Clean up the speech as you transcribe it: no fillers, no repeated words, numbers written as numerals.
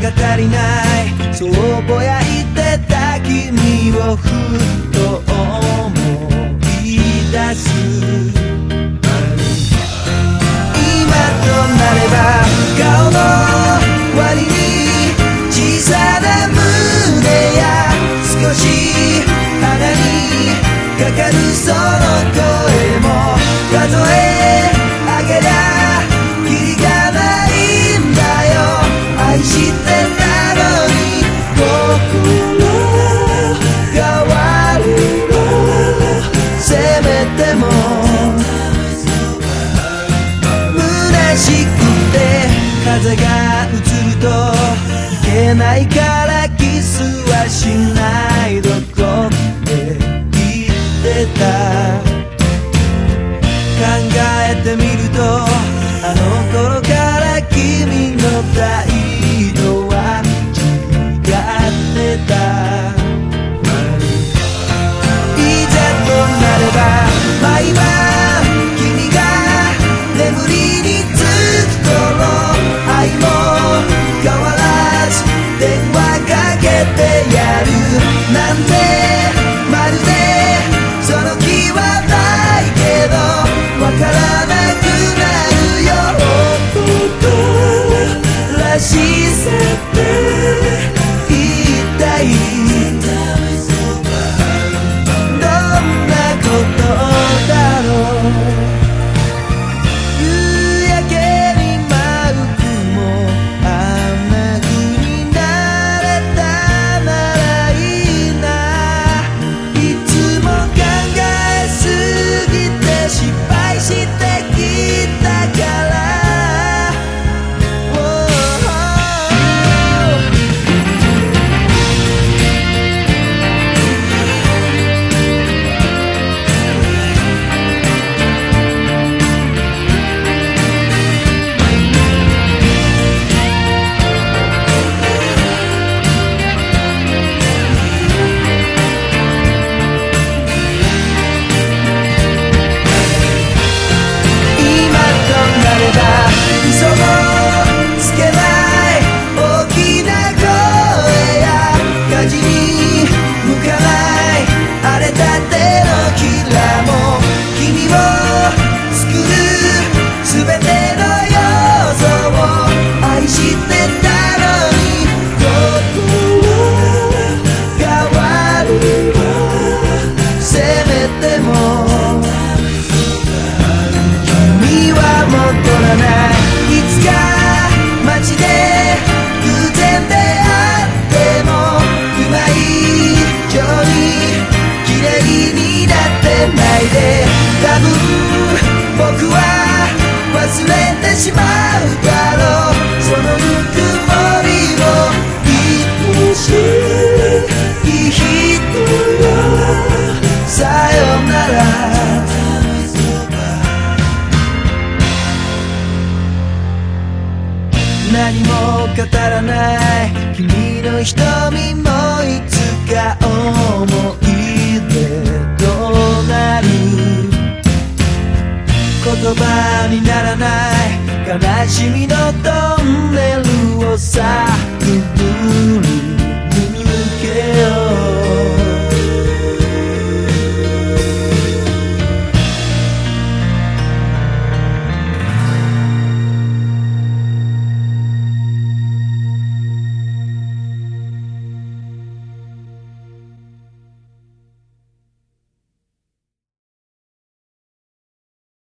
足りないそうぼやいてた君をふっと思い出す今となれば顔の割に小さな胸や少し鼻にかかるその声も数え上げりゃキリがないんだよ愛してたのに心変わるのせめても虚しくて風が移るといけないからキスはしないどこって言ってた考えてみるとあの頃から君の態度は違ってたいざとなれば毎晩君が眠りにつく頃愛も変わらず電話かけてやるなんてまるでその気はないけどわからなくなるよ男らしさって一体どんなことだろう夕焼けに舞う雲あんな風になれたならいいないつも考えすぎて失敗してきたから嘘もつけない大きな声や火事に向かない荒れたてのキラも君を作るすべての要素を愛してたのに心変わるわせめても君は戻らないいつか街で偶然出会ってもうまいように綺麗になってないで多分僕は忘れてしまうだろうそのぬくもりを愛しい人よさよなら何も語らない君の瞳もいつか思い出となる言葉にならない悲しみのトンネルをさくぐる